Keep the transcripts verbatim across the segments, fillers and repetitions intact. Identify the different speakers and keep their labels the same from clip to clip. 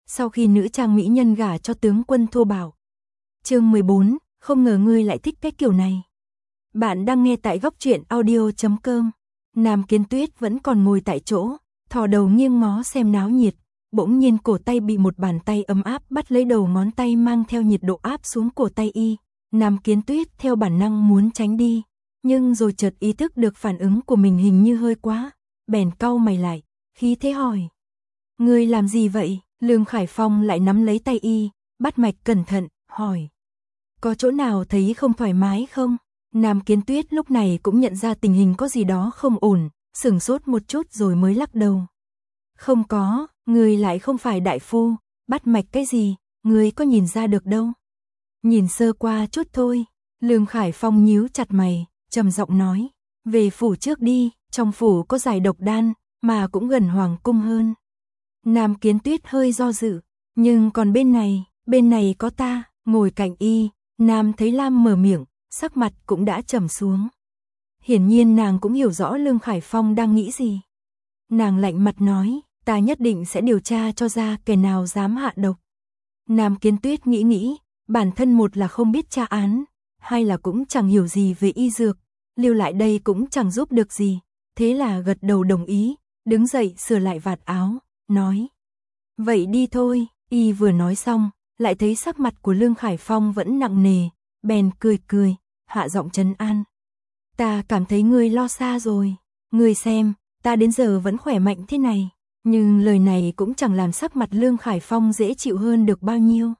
Speaker 1: sau khi nữ trang mỹ nhân gả cho tướng quân thô bạo. Chương mười bốn, không ngờ ngươi lại thích cái kiểu này. Bạn đang nghe tại góc truyện audio chấm com. Nam Kiến Tuyết vẫn còn ngồi tại chỗ, thò đầu nghiêng ngó xem náo nhiệt, bỗng nhiên cổ tay bị một bàn tay ấm áp bắt lấy đầu ngón tay mang theo nhiệt độ áp xuống cổ tay y. Nam Kiến Tuyết theo bản năng muốn tránh đi, nhưng rồi chợt ý thức được phản ứng của mình hình như hơi quá, bèn cau mày lại, khí thế hỏi: "Ngươi làm gì vậy?" Lương Khải Phong lại nắm lấy tay y, bắt mạch cẩn thận, hỏi: "Có chỗ nào thấy không thoải mái không?" Nam Kiến Tuyết lúc này cũng nhận ra tình hình có gì đó không ổn, sửng sốt một chút rồi mới lắc đầu. "Không có, ngươi lại không phải đại phu, bắt mạch cái gì, ngươi có nhìn ra được đâu." "Nhìn sơ qua chút thôi." Lương Khải Phong nhíu chặt mày, trầm giọng nói: "Về phủ trước đi, trong phủ có giải độc đan, mà cũng gần hoàng cung hơn." Nam Kiến Tuyết hơi do dự, "Nhưng còn bên này, bên này có ta." Ngồi cạnh y, Nam Thấy Lam mở miệng, sắc mặt cũng đã trầm xuống. Hiển nhiên nàng cũng hiểu rõ Lương Khải Phong đang nghĩ gì. Nàng lạnh mặt nói: "Ta nhất định sẽ điều tra cho ra kẻ nào dám hạ độc." Nam Kiến Tuyết nghĩ nghĩ, bản thân một là không biết tra án, hai là cũng chẳng hiểu gì về y dược, lưu lại đây cũng chẳng giúp được gì, thế là gật đầu đồng ý, đứng dậy sửa lại vạt áo, nói: "Vậy đi thôi." Y vừa nói xong, lại thấy sắc mặt của Lương Khải Phong vẫn nặng nề, bèn cười cười, hạ giọng trấn an: "Ta cảm thấy ngươi lo xa rồi, ngươi xem, ta đến giờ vẫn khỏe mạnh thế này." Nhưng lời này cũng chẳng làm sắc mặt Lương Khải Phong dễ chịu hơn được bao nhiêu.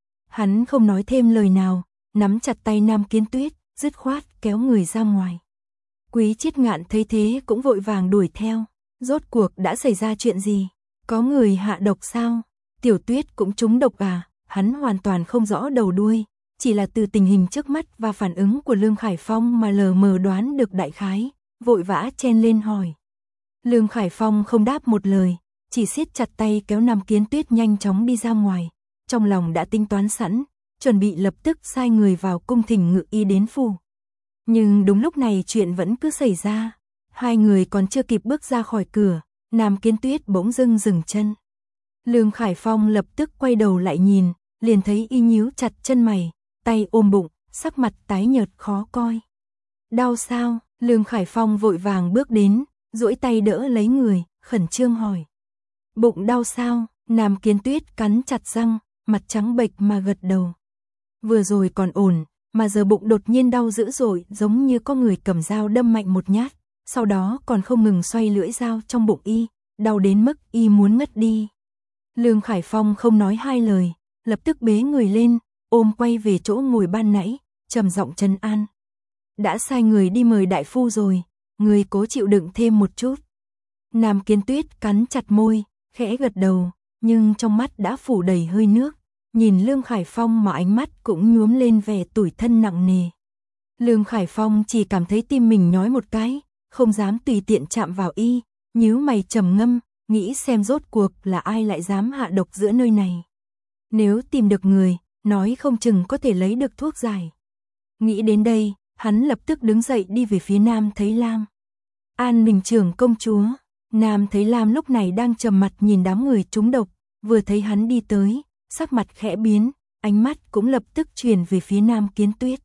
Speaker 1: Hắn không nói thêm lời nào, nắm chặt tay Nam Kiến Tuyết, dứt khoát kéo người ra ngoài. Quý Triết Ngạn thấy thế cũng vội vàng đuổi theo. Rốt cuộc đã xảy ra chuyện gì? Có người hạ độc sao? Tiểu Tuyết cũng trúng độc à? Hắn hoàn toàn không rõ đầu đuôi, chỉ là từ tình hình trước mắt và phản ứng của Lương Khải Phong mà lờ mờ đoán được đại khái, vội vã chen lên hỏi. Lương Khải Phong không đáp một lời, chỉ siết chặt tay kéo Nam Kiến Tuyết nhanh chóng đi ra ngoài, trong lòng đã tính toán sẵn, chuẩn bị lập tức sai người vào cung thỉnh ngự y đến phủ. Nhưng đúng lúc này chuyện vẫn cứ xảy ra, hai người còn chưa kịp bước ra khỏi cửa, Nam Kiến Tuyết bỗng dưng dừng chân. Lương Khải Phong lập tức quay đầu lại nhìn, liền thấy y nhíu chặt chân mày, tay ôm bụng, sắc mặt tái nhợt khó coi. "Đau sao?" Lương Khải Phong vội vàng bước đến, duỗi tay đỡ lấy người, khẩn trương hỏi. "Bụng đau sao?" Nam Kiến Tuyết cắn chặt răng, mặt trắng bệch mà gật đầu. Vừa rồi còn ổn, mà giờ bụng đột nhiên đau dữ dội, giống như có người cầm dao đâm mạnh một nhát, sau đó còn không ngừng xoay lưỡi dao trong bụng y, đau đến mức y muốn ngất đi. Lương Khải Phong không nói hai lời, lập tức bế người lên, ôm quay về chỗ ngồi ban nãy, trầm giọng trấn an. "Đã sai người đi mời đại phu rồi, người cố chịu đựng thêm một chút." Nam Kiến Tuyết cắn chặt môi, khẽ gật đầu, nhưng trong mắt đã phủ đầy hơi nước, nhìn Lương Khải Phong mà ánh mắt cũng nhuốm lên vẻ tủi thân nặng nề. Lương Khải Phong chỉ cảm thấy tim mình nhói một cái, không dám tùy tiện chạm vào y, nhíu mày trầm ngâm, nghĩ xem rốt cuộc là ai lại dám hạ độc giữa nơi này. Nếu tìm được người, nói không chừng có thể lấy được thuốc giải. Nghĩ đến đây, hắn lập tức đứng dậy đi về phía Nam Thấy Lam. "An Ninh trưởng công chúa." Nam Thấy Lam lúc này đang trầm mặt nhìn đám người trúng độc, vừa thấy hắn đi tới, sắc mặt khẽ biến, ánh mắt cũng lập tức chuyển về phía Nam Kiến Tuyết.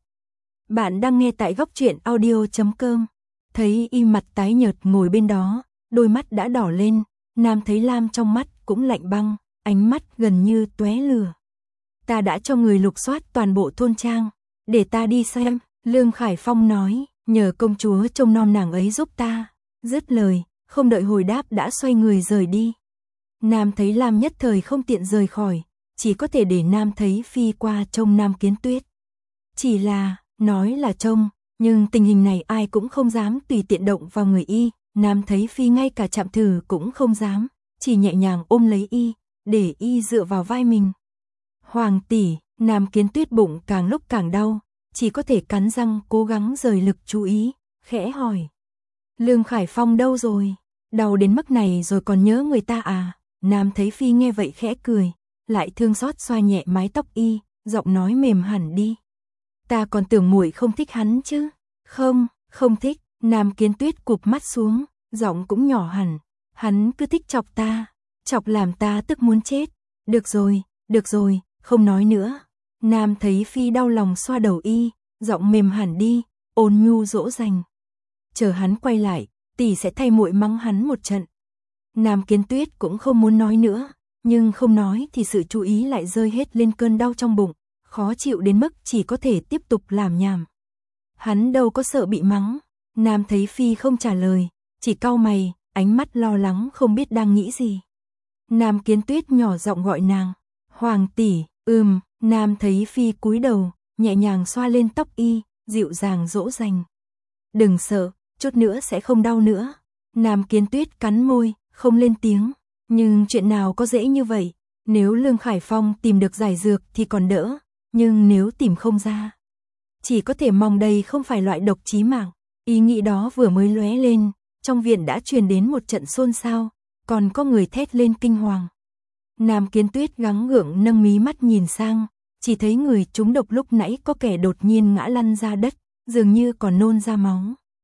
Speaker 1: Bạn đang nghe tại góc truyện audio chấm com. Thấy y mặt tái nhợt ngồi bên đó, đôi mắt đã đỏ lên, Nam Thấy Lam trong mắt cũng lạnh băng, ánh mắt gần như tóe lửa. "Ta đã cho người lục soát toàn bộ thôn trang, để ta đi xem." Lương Khải Phong nói, "Nhờ công chúa trông nom nàng ấy giúp ta." Dứt lời, không đợi hồi đáp đã xoay người rời đi. Nam Thấy Lam nhất thời không tiện rời khỏi, chỉ có thể để Nam Thấy Phi qua trông Nam Kiến Tuyết. Chỉ là, nói là trông, nhưng tình hình này ai cũng không dám tùy tiện động vào người y, Nam Thấy Phi ngay cả chạm thử cũng không dám, chỉ nhẹ nhàng ôm lấy y, để y dựa vào vai mình. "Hoàng tỷ." Nam Kiến Tuyết bụng càng lúc càng đau, chỉ có thể cắn răng cố gắng rời lực chú ý, khẽ hỏi. "Lương Khải Phong đâu rồi? Đau đến mức này rồi còn nhớ người ta à?" Nam Thấy Phi nghe vậy khẽ cười, lại thương xót xoa nhẹ mái tóc y, giọng nói mềm hẳn đi. "Ta còn tưởng muội không thích hắn chứ." "Không, không thích." Nam Kiến Tuyết cụp mắt xuống, giọng cũng nhỏ hẳn. "Hắn cứ thích chọc ta, chọc làm ta tức muốn chết. Được rồi, được rồi, không nói nữa. Nam thấy Phi đau lòng xoa đầu y, giọng mềm hẳn đi, ôn nhu dỗ dành. Chờ hắn quay lại, tỷ sẽ thay muội mắng hắn một trận. Nam Kiến Tuyết cũng không muốn nói nữa, nhưng không nói thì sự chú ý lại rơi hết lên cơn đau trong bụng, khó chịu đến mức chỉ có thể tiếp tục làm nhảm. Hắn đâu có sợ bị mắng. Nam thấy Phi không trả lời, chỉ cau mày, ánh mắt lo lắng không biết đang nghĩ gì. Nam Kiến Tuyết nhỏ giọng gọi nàng, Hoàng tỷ. Ừm. Nam thấy Phi cúi đầu, nhẹ nhàng xoa lên tóc y, dịu dàng dỗ dành. Đừng sợ, chút nữa sẽ không đau nữa. Nam Kiến Tuyết cắn môi, không lên tiếng. Nhưng chuyện nào có dễ như vậy, nếu Lương Khải Phong tìm được giải dược thì còn đỡ, nhưng nếu tìm không ra, chỉ có thể mong đây không phải loại độc chí mạng. Ý nghĩ đó vừa mới lóe lên, trong viện đã truyền đến một trận xôn xao, còn có người thét lên kinh hoàng. Nam Kiến Tuyết gắng gượng nâng mí mắt nhìn sang, chỉ thấy người trúng độc lúc nãy có kẻ đột nhiên ngã lăn ra đất, dường như còn nôn ra máu.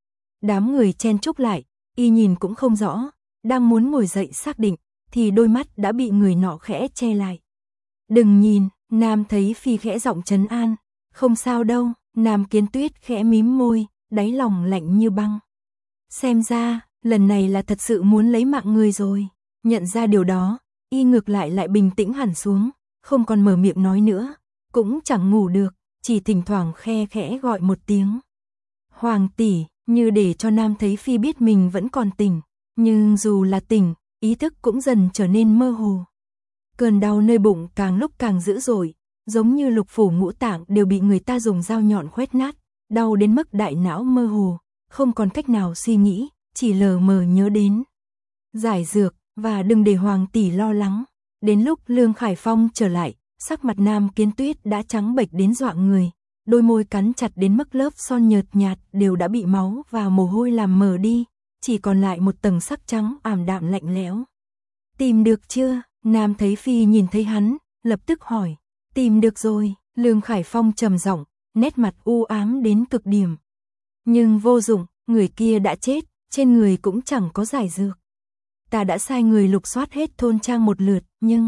Speaker 1: Đám người chen chúc lại, y nhìn cũng không rõ, đang muốn ngồi dậy xác định, thì đôi mắt đã bị người nọ khẽ che lại. Đừng nhìn. Nam thấy Phi khẽ giọng trấn an, không sao đâu. Nam Kiến Tuyết khẽ mím môi, đáy lòng lạnh như băng. Xem ra, lần này là thật sự muốn lấy mạng người rồi. Nhận ra điều đó, y ngược lại lại bình tĩnh hẳn xuống, không còn mở miệng nói nữa, cũng chẳng ngủ được, chỉ thỉnh thoảng khe khẽ gọi một tiếng. Hoàng tỷ, như để cho Nam thấy Phi biết mình vẫn còn tỉnh, nhưng dù là tỉnh, ý thức cũng dần trở nên mơ hồ. Cơn đau nơi bụng càng lúc càng dữ dội, giống như lục phủ ngũ tạng đều bị người ta dùng dao nhọn khoét nát, đau đến mức đại não mơ hồ, không còn cách nào suy nghĩ, chỉ lờ mờ nhớ đến giải dược, và đừng để Hoàng tỷ lo lắng. Đến lúc Lương Khải Phong trở lại, sắc mặt Nam Kiến Tuyết đã trắng bệch đến dọa người, đôi môi cắn chặt đến mức lớp son nhợt nhạt đều đã bị máu và mồ hôi làm mờ đi, chỉ còn lại một tầng sắc trắng ảm đạm lạnh lẽo. Tìm được chưa? Nam thấy Phi nhìn thấy hắn, lập tức hỏi. Tìm được rồi. Lương Khải Phong trầm giọng, nét mặt u ám đến cực điểm. Nhưng vô dụng, người kia đã chết, trên người cũng chẳng có giải dược. Ta đã sai người lục soát hết thôn trang một lượt, nhưng...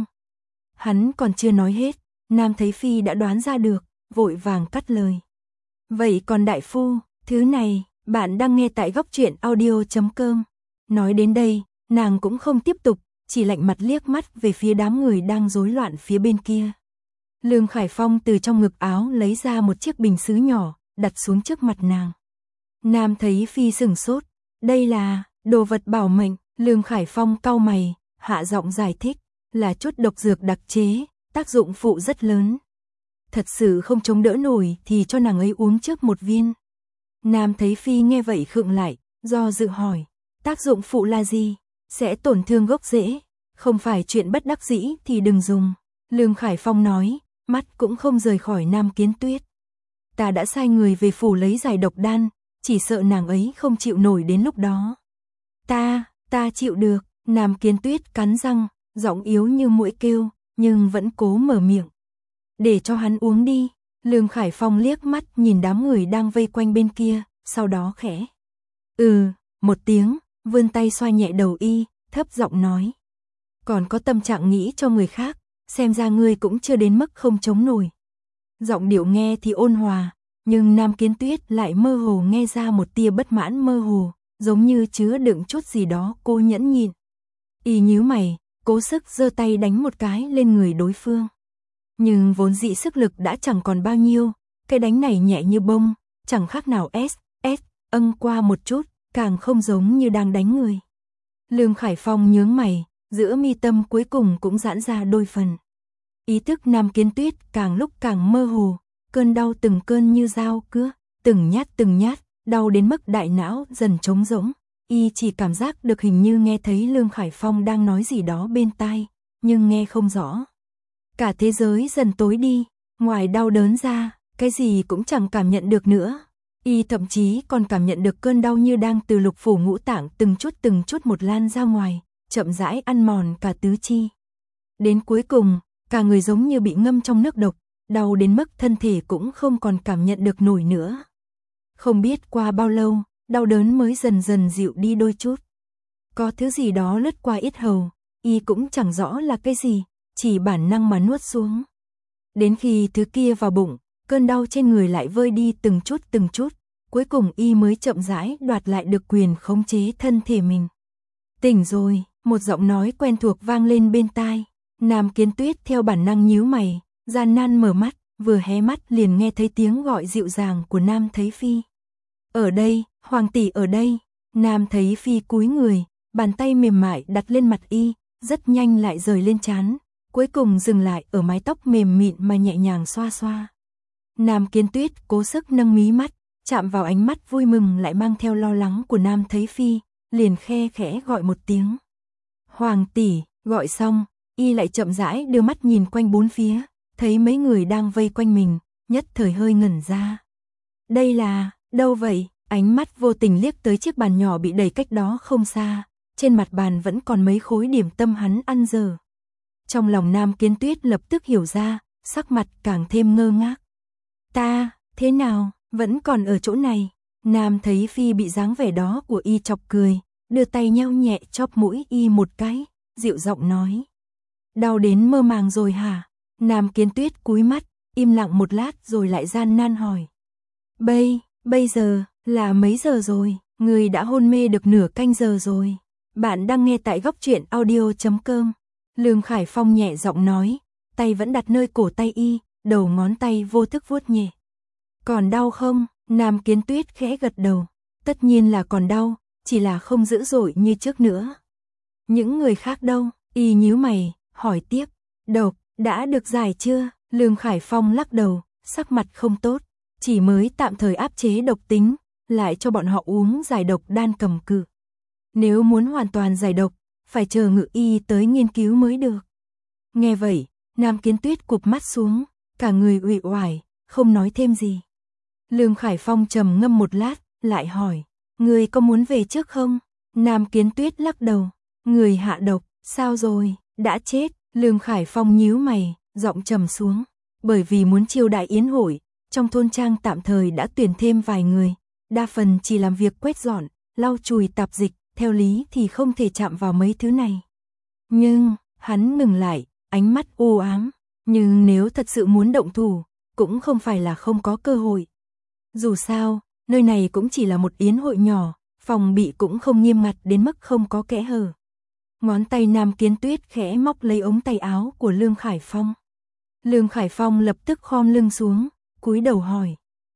Speaker 1: Hắn còn chưa nói hết, Nam thấy Phi đã đoán ra được, vội vàng cắt lời. Vậy còn đại phu, thứ này, bạn đang nghe tại góc truyện audio chấm com. Nói đến đây, nàng cũng không tiếp tục, chỉ lạnh mặt liếc mắt về phía đám người đang rối loạn phía bên kia. Lương Khải Phong từ trong ngực áo lấy ra một chiếc bình sứ nhỏ, đặt xuống trước mặt nàng. Nam thấy Phi sửng sốt, đây là đồ vật bảo mệnh. Lương Khải Phong cau mày, hạ giọng giải thích, là chút độc dược đặc chế, tác dụng phụ rất lớn. Thật sự không chống đỡ nổi thì cho nàng ấy uống trước một viên. Nam thấy Phi nghe vậy khựng lại, do dự hỏi, tác dụng phụ là gì? Sẽ tổn thương gốc rễ, không phải chuyện bất đắc dĩ thì đừng dùng. Lương Khải Phong nói, mắt cũng không rời khỏi Nam Kiến Tuyết. Ta đã sai người về phủ lấy giải độc đan, chỉ sợ nàng ấy không chịu nổi đến lúc đó. Ta, ta chịu được. Nam Kiến Tuyết cắn răng, giọng yếu như muỗi kêu, nhưng vẫn cố mở miệng. Để cho hắn uống đi. Lương Khải Phong liếc mắt nhìn đám người đang vây quanh bên kia, sau đó khẽ. Ừ, một tiếng, vươn tay xoa nhẹ đầu y, thấp giọng nói. Còn có tâm trạng nghĩ cho người khác, xem ra ngươi cũng chưa đến mức không chống nổi. Giọng điệu nghe thì ôn hòa, nhưng Nam Kiến Tuyết lại mơ hồ nghe ra một tia bất mãn mơ hồ, giống như chứa đựng chút gì đó cô nhẫn nhịn. Y nhíu mày, cố sức giơ tay đánh một cái lên người đối phương. Nhưng vốn dĩ sức lực đã chẳng còn bao nhiêu, cái đánh này nhẹ như bông, chẳng khác nào S, S, âng qua một chút, càng không giống như đang đánh người. Lương Khải Phong nhướng mày, giữa mi tâm cuối cùng cũng giãn ra đôi phần. Ý thức Nam Kiến Tuyết càng lúc càng mơ hồ, cơn đau từng cơn như dao cứa, từng nhát từng nhát, đau đến mức đại não dần trống rỗng. Y chỉ cảm giác được hình như nghe thấy Lương Khải Phong đang nói gì đó bên tai, nhưng nghe không rõ. Cả thế giới dần tối đi, ngoài đau đớn ra, cái gì cũng chẳng cảm nhận được nữa. Y thậm chí còn cảm nhận được cơn đau như đang từ lục phủ ngũ tạng từng chút từng chút một lan ra ngoài, chậm rãi ăn mòn cả tứ chi. Đến cuối cùng, cả người giống như bị ngâm trong nước độc, đau đến mức thân thể cũng không còn cảm nhận được nổi nữa. Không biết qua bao lâu, đau đớn mới dần dần dịu đi đôi chút. Có thứ gì đó lướt qua yết hầu, y cũng chẳng rõ là cái gì, chỉ bản năng mà nuốt xuống. Đến khi thứ kia vào bụng, cơn đau trên người lại vơi đi từng chút từng chút, cuối cùng y mới chậm rãi đoạt lại được quyền khống chế thân thể mình. Tỉnh rồi, một giọng nói quen thuộc vang lên bên tai. Nam Kiến Tuyết theo bản năng nhíu mày, gian nan mở mắt, vừa hé mắt liền nghe thấy tiếng gọi dịu dàng của Nam Thấy Phi. Ở đây, hoàng tỷ ở đây. Nam Thấy Phi cúi người, bàn tay mềm mại đặt lên mặt y, rất nhanh lại rời lên trán, cuối cùng dừng lại ở mái tóc mềm mịn mà nhẹ nhàng xoa xoa. Nam Kiến Tuyết cố sức nâng mí mắt, chạm vào ánh mắt vui mừng lại mang theo lo lắng của Nam Thấy Phi, liền khe khẽ gọi một tiếng. Hoàng tỷ, gọi xong, y lại chậm rãi đưa mắt nhìn quanh bốn phía, thấy mấy người đang vây quanh mình, nhất thời hơi ngẩn ra. Đây là, đâu vậy? Ánh mắt vô tình liếc tới chiếc bàn nhỏ bị đẩy cách đó không xa, trên mặt bàn vẫn còn mấy khối điểm tâm hắn ăn dở. Trong lòng Nam Kiến Tuyết lập tức hiểu ra, sắc mặt càng thêm ngơ ngác. Ta, thế nào, vẫn còn ở chỗ này? Nam Thấy Phi bị dáng vẻ đó của y chọc cười, đưa tay nheo nhẹ chóp mũi y một cái, dịu giọng nói. Đau đến mơ màng rồi hả? Nam Kiến Tuyết cúi mắt, im lặng một lát rồi lại gian nan hỏi. Bây, bây giờ, là mấy giờ rồi? Người đã hôn mê được nửa canh giờ rồi. Bạn đang nghe tại góc truyện audio chấm com. Lương Khải Phong nhẹ giọng nói, tay vẫn đặt nơi cổ tay y, đầu ngón tay vô thức vuốt nhẹ. Còn đau không? Nam Kiến Tuyết khẽ gật đầu. Tất nhiên là còn đau, chỉ là không dữ dội như trước nữa. Những người khác đâu? Y nhíu mày, hỏi tiếp. Độc, đã được giải chưa? Lương Khải Phong lắc đầu, sắc mặt không tốt. Chỉ mới tạm thời áp chế độc tính, lại cho bọn họ uống giải độc đan cầm cự. Nếu muốn hoàn toàn giải độc, phải chờ Ngự y tới nghiên cứu mới được. Nghe vậy, Nam Kiến Tuyết cụp mắt xuống, cả người uể oải, không nói thêm gì. Lương Khải Phong trầm ngâm một lát, lại hỏi, người có muốn về trước không? Nam Kiến Tuyết lắc đầu, người hạ độc, sao rồi, đã chết. Lương Khải Phong nhíu mày, giọng trầm xuống, bởi vì muốn chiêu đại yến hội, trong thôn trang tạm thời đã tuyển thêm vài người, đa phần chỉ làm việc quét dọn, lau chùi tạp dịch, theo lý thì không thể chạm vào mấy thứ này. Nhưng, hắn ngừng lại, ánh mắt u ám, nhưng nếu thật sự muốn động thủ, cũng không phải là không có cơ hội. Dù sao, nơi này cũng chỉ là một yến hội nhỏ, phòng bị cũng không nghiêm ngặt đến mức không có kẽ hở. Ngón tay Nam Kiến Tuyết khẽ móc lấy ống tay áo của Lương Khải Phong. Lương Khải Phong lập tức khom lưng xuống, cúi đầu hỏi.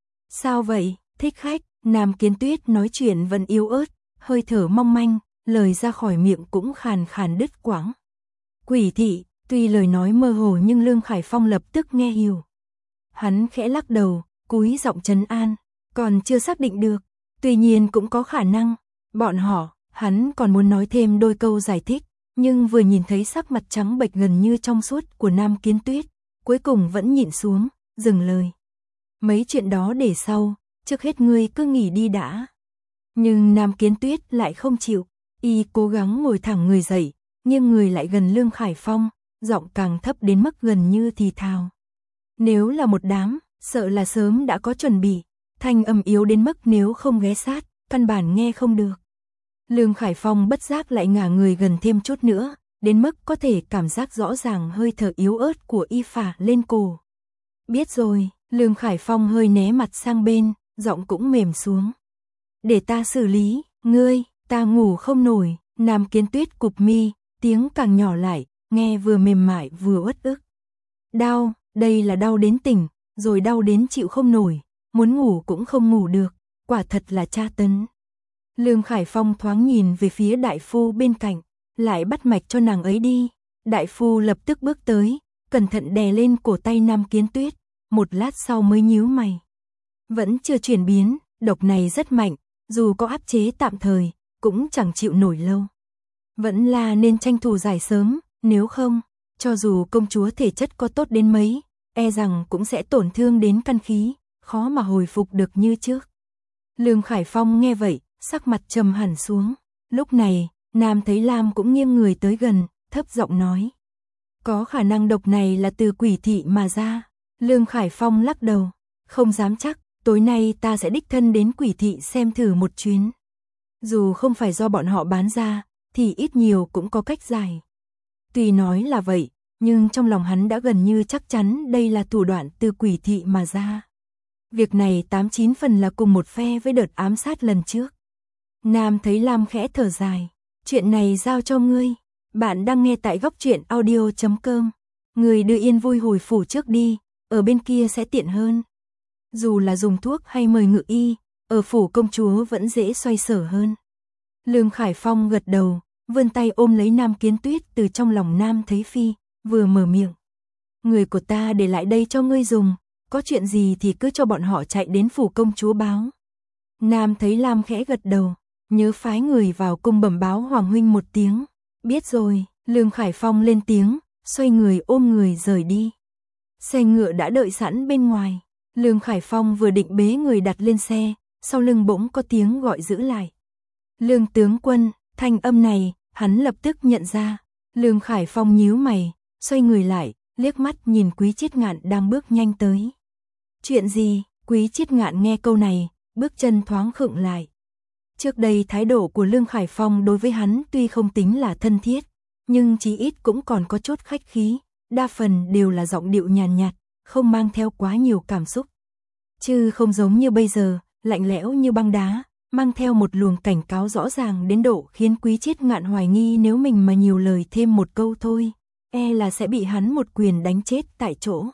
Speaker 1: Sao vậy, thích khách? Nam Kiến Tuyết nói chuyện vẫn yếu ớt, hơi thở mong manh, lời ra khỏi miệng cũng khàn khàn đứt quãng. Quỷ thị, tuy lời nói mơ hồ nhưng Lương Khải Phong lập tức nghe hiểu. Hắn khẽ lắc đầu, cúi giọng trấn an, còn chưa xác định được, tuy nhiên cũng có khả năng, bọn họ, hắn còn muốn nói thêm đôi câu giải thích, nhưng vừa nhìn thấy sắc mặt trắng bệch gần như trong suốt của Nam Kiến Tuyết, cuối cùng vẫn nhịn xuống, dừng lời. Mấy chuyện đó để sau, trước hết ngươi cứ nghỉ đi đã. Nhưng Nam Kiến Tuyết lại không chịu, y cố gắng ngồi thẳng người dậy, nghiêng người lại gần Lương Khải Phong, giọng càng thấp đến mức gần như thì thào. Nếu là một đám, sợ là sớm đã có chuẩn bị, thanh âm yếu đến mức nếu không ghé sát, căn bản nghe không được. Lương Khải Phong bất giác lại ngả người gần thêm chút nữa, đến mức có thể cảm giác rõ ràng hơi thở yếu ớt của y phả lên cổ. Biết rồi, Lương Khải Phong hơi né mặt sang bên, giọng cũng mềm xuống. Để ta xử lý, ngươi, ta ngủ không nổi. Nam Kiến Tuyết cụp mi, tiếng càng nhỏ lại, nghe vừa mềm mại vừa uất ức. Đau, đây là đau đến tỉnh, rồi đau đến chịu không nổi, muốn ngủ cũng không ngủ được, quả thật là tra tấn. Lương Khải Phong thoáng nhìn về phía đại phu bên cạnh, lại bắt mạch cho nàng ấy đi. Đại phu lập tức bước tới, cẩn thận đè lên cổ tay Nam Kiến Tuyết, một lát sau mới nhíu mày. Vẫn chưa chuyển biến, độc này rất mạnh, dù có áp chế tạm thời, cũng chẳng chịu nổi lâu. Vẫn là nên tranh thủ giải sớm, nếu không, cho dù công chúa thể chất có tốt đến mấy, e rằng cũng sẽ tổn thương đến căn khí, khó mà hồi phục được như trước. Lương Khải Phong nghe vậy, sắc mặt trầm hẳn xuống. Lúc này, Nam Thấy Lam cũng nghiêng người tới gần, thấp giọng nói. Có khả năng độc này là từ quỷ thị mà ra. Lương Khải Phong lắc đầu, không dám chắc, tối nay ta sẽ đích thân đến quỷ thị xem thử một chuyến. Dù không phải do bọn họ bán ra, thì ít nhiều cũng có cách giải. Tuy nói là vậy, nhưng trong lòng hắn đã gần như chắc chắn đây là thủ đoạn từ quỷ thị mà ra. Việc này tám chín phần là cùng một phe với đợt ám sát lần trước. Nam thấy Lam khẽ thở dài, chuyện này giao cho ngươi. Bạn đang nghe tại góc truyện audio chấm com. Người đưa yên vui hồi phủ trước đi, ở bên kia sẽ tiện hơn. Dù là dùng thuốc hay mời ngự y, ở phủ công chúa vẫn dễ xoay sở hơn. Lương Khải Phong gật đầu, vươn tay ôm lấy Nam Kiến Tuyết từ trong lòng Nam Thấy Phi, vừa mở miệng. Người của ta để lại đây cho ngươi dùng, có chuyện gì thì cứ cho bọn họ chạy đến phủ công chúa báo. Nam Thấy Lam khẽ gật đầu, nhớ phái người vào cung bẩm báo Hoàng huynh một tiếng. Biết rồi, Lương Khải Phong lên tiếng, xoay người ôm người rời đi. Xe ngựa đã đợi sẵn bên ngoài. Lương Khải Phong vừa định bế người đặt lên xe, sau lưng bỗng có tiếng gọi giữ lại. Lương tướng quân, thanh âm này, hắn lập tức nhận ra. Lương Khải Phong nhíu mày, xoay người lại, liếc mắt nhìn Quý Chiết Ngạn đang bước nhanh tới. Chuyện gì? Quý Chiết Ngạn nghe câu này, bước chân thoáng khựng lại. Trước đây thái độ của Lương Khải Phong đối với hắn tuy không tính là thân thiết, nhưng chí ít cũng còn có chút khách khí, đa phần đều là giọng điệu nhàn nhạt, không mang theo quá nhiều cảm xúc. Chứ không giống như bây giờ, lạnh lẽo như băng đá, mang theo một luồng cảnh cáo rõ ràng đến độ khiến Quý Chiết Ngạn hoài nghi nếu mình mà nhiều lời thêm một câu thôi, e là sẽ bị hắn một quyền đánh chết tại chỗ.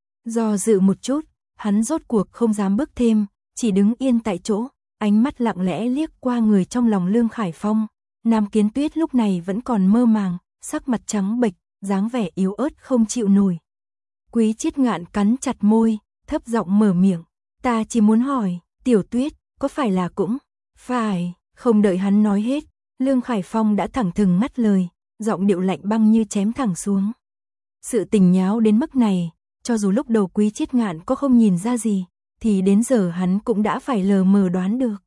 Speaker 1: Do dự một chút, hắn rốt cuộc không dám bước thêm, chỉ đứng yên tại chỗ, ánh mắt lặng lẽ liếc qua người trong lòng Lương Khải Phong. Nam Kiến Tuyết lúc này vẫn còn mơ màng, sắc mặt trắng bệch, dáng vẻ yếu ớt không chịu nổi. Quý Chiết Ngạn cắn chặt môi, thấp giọng mở miệng, ta chỉ muốn hỏi, Tiểu Tuyết, có phải là cũng? Phải, không đợi hắn nói hết, Lương Khải Phong đã thẳng thừng ngắt lời, giọng điệu lạnh băng như chém thẳng xuống. Sự tình nháo đến mức này, cho dù lúc đầu Quý Chiết Ngạn có không nhìn ra gì, thì đến giờ hắn cũng đã phải lờ mờ đoán được.